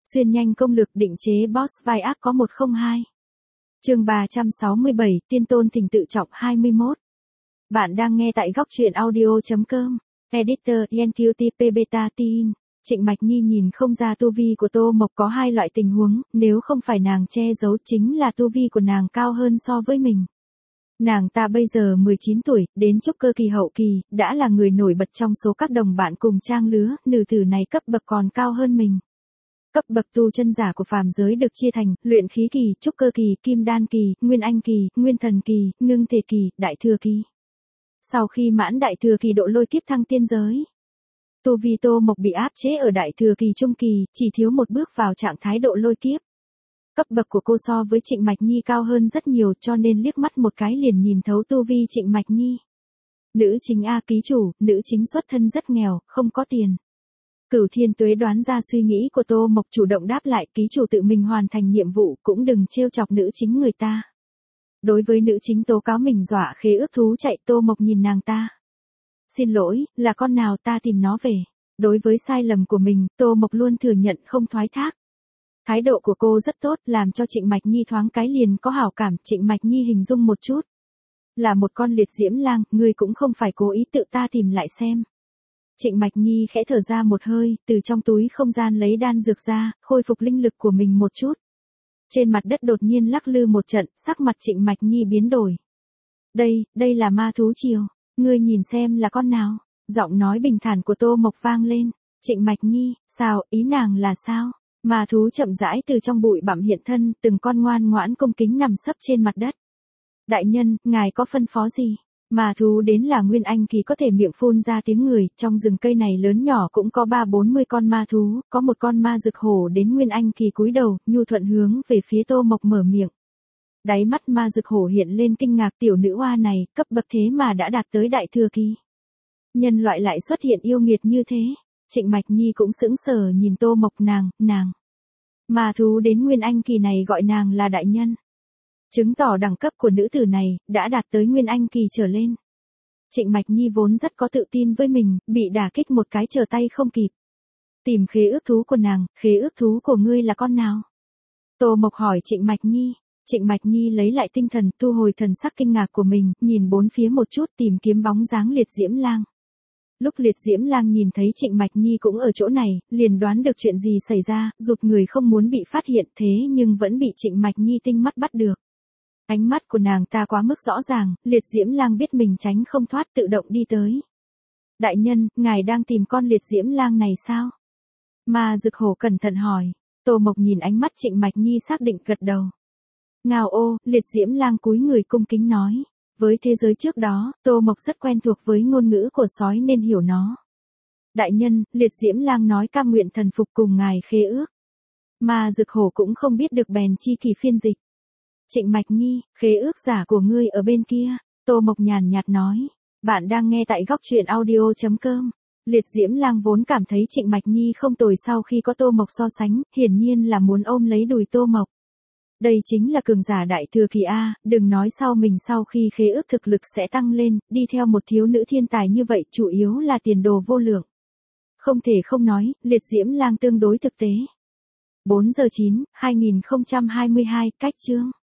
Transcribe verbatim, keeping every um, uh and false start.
Xuyên nhanh công lược định chế boss vai ác có một không hai. Chương ba trăm sáu mươi bảy, tiên tôn tình tự trọng hai mươi mốt. Bạn đang nghe tại góc truyện audio chấm com. Editor en quy tê pê Beta Teen. Trịnh Mạch Nhi nhìn không ra tu vi của Tô Mộc có hai loại tình huống, nếu không phải nàng che giấu chính là tu vi của nàng cao hơn so với mình. Nàng ta bây giờ mười chín tuổi, đến trúc cơ kỳ hậu kỳ, đã là người nổi bật trong số các đồng bạn cùng trang lứa, nữ tử này cấp bậc còn cao hơn mình. Cấp bậc tu chân giả của phàm giới được chia thành, luyện khí kỳ, trúc cơ kỳ, kim đan kỳ, nguyên anh kỳ, nguyên thần kỳ, ngưng thể kỳ, đại thừa kỳ. Sau khi mãn đại thừa kỳ độ lôi kiếp thăng tiên giới, tu vi Tô Mộc bị áp chế ở đại thừa kỳ trung kỳ, chỉ thiếu một bước vào trạng thái độ lôi kiếp. Cấp bậc của cô so với Trịnh Mạch Nhi cao hơn rất nhiều, cho nên liếc mắt một cái liền nhìn thấu tu vi Trịnh Mạch Nhi. Nữ chính A ký chủ, nữ chính xuất thân rất nghèo, không có tiền. Cửu Thiên Tuế đoán ra suy nghĩ của Tô Mộc, chủ động đáp lại, ký chủ tự mình hoàn thành nhiệm vụ, cũng đừng trêu chọc nữ chính người ta. Đối với nữ chính tố cáo mình dọa khế ước thú chạy, Tô Mộc nhìn nàng ta. Xin lỗi, là con nào ta tìm nó về. Đối với sai lầm của mình, Tô Mộc luôn thừa nhận không thoái thác. Thái độ của cô rất tốt, làm cho Trịnh Mạch Nhi thoáng cái liền có hảo cảm. Trịnh Mạch Nhi hình dung một chút. Là một con liệt diễm lang, ngươi cũng không phải cố ý tự ta tìm lại xem. Trịnh Mạch Nhi khẽ thở ra một hơi, từ trong túi không gian lấy đan dược ra, khôi phục linh lực của mình một chút. Trên mặt đất đột nhiên lắc lư một trận, sắc mặt Trịnh Mạch Nhi biến đổi. Đây, đây là ma thú triều, ngươi nhìn xem là con nào? Giọng nói bình thản của Tô Mộc vang lên. Trịnh Mạch Nhi, sao, ý nàng là sao? Ma thú chậm rãi từ trong bụi bặm hiện thân, từng con ngoan ngoãn cung kính nằm sấp trên mặt đất. Đại nhân, ngài có phân phó gì? Ma thú đến là nguyên anh kỳ có thể miệng phun ra tiếng người, trong rừng cây này lớn nhỏ cũng có ba bốn mươi con ma thú, có một con ma rực hổ đến nguyên anh kỳ cúi đầu, nhu thuận hướng về phía Tô Mộc mở miệng. Đáy mắt ma rực hổ hiện lên kinh ngạc, tiểu nữ oa này, cấp bậc thế mà đã đạt tới đại thừa kỳ. Nhân loại lại xuất hiện yêu nghiệt như thế. Trịnh Mạch Nhi cũng sững sờ nhìn Tô Mộc, nàng, nàng. Ma thú đến nguyên anh kỳ này gọi nàng là đại nhân. Chứng tỏ đẳng cấp của nữ tử này, đã đạt tới nguyên anh kỳ trở lên. Trịnh Mạch Nhi vốn rất có tự tin với mình, bị đả kích một cái trở tay không kịp. Tìm khế ước thú của nàng, khế ước thú của ngươi là con nào? Tô Mộc hỏi Trịnh Mạch Nhi. Trịnh Mạch Nhi lấy lại tinh thần, thu hồi thần sắc kinh ngạc của mình, nhìn bốn phía một chút tìm kiếm bóng dáng liệt diễm lang. Lúc liệt diễm lang nhìn thấy Trịnh Mạch Nhi cũng ở chỗ này, liền đoán được chuyện gì xảy ra, rụt người không muốn bị phát hiện, thế nhưng vẫn bị Trịnh Mạch Nhi tinh mắt bắt được. Ánh mắt của nàng ta quá mức rõ ràng, liệt diễm lang biết mình tránh không thoát tự động đi tới. Đại nhân, ngài đang tìm con liệt diễm lang này sao? Ma rực hổ cẩn thận hỏi. Tô Mộc nhìn ánh mắt Trịnh Mạch Nhi xác định gật đầu. Ngao ô, liệt diễm lang cúi người cung kính nói. Với thế giới trước đó, Tô Mộc rất quen thuộc với ngôn ngữ của sói nên hiểu nó. Đại nhân, liệt diễm lang nói cam nguyện thần phục cùng ngài khế ước. Ma rực hổ cũng không biết được bèn chi kỳ phiên dịch. Trịnh Mạch Nhi, khế ước giả của ngươi ở bên kia. Tô Mộc nhàn nhạt nói. Bạn đang nghe tại góc truyện audio chấm com. Liệt diễm lang vốn cảm thấy Trịnh Mạch Nhi không tồi, sau khi có Tô Mộc so sánh, hiển nhiên là muốn ôm lấy đùi Tô Mộc. Đây chính là cường giả đại thừa kỳ A, đừng nói sau mình sau khi khế ước thực lực sẽ tăng lên, đi theo một thiếu nữ thiên tài như vậy chủ yếu là tiền đồ vô lượng. Không thể không nói, liệt diễm lang tương đối thực tế. bốn giờ chín, hai nghìn không trăm hai mươi hai, cách chương.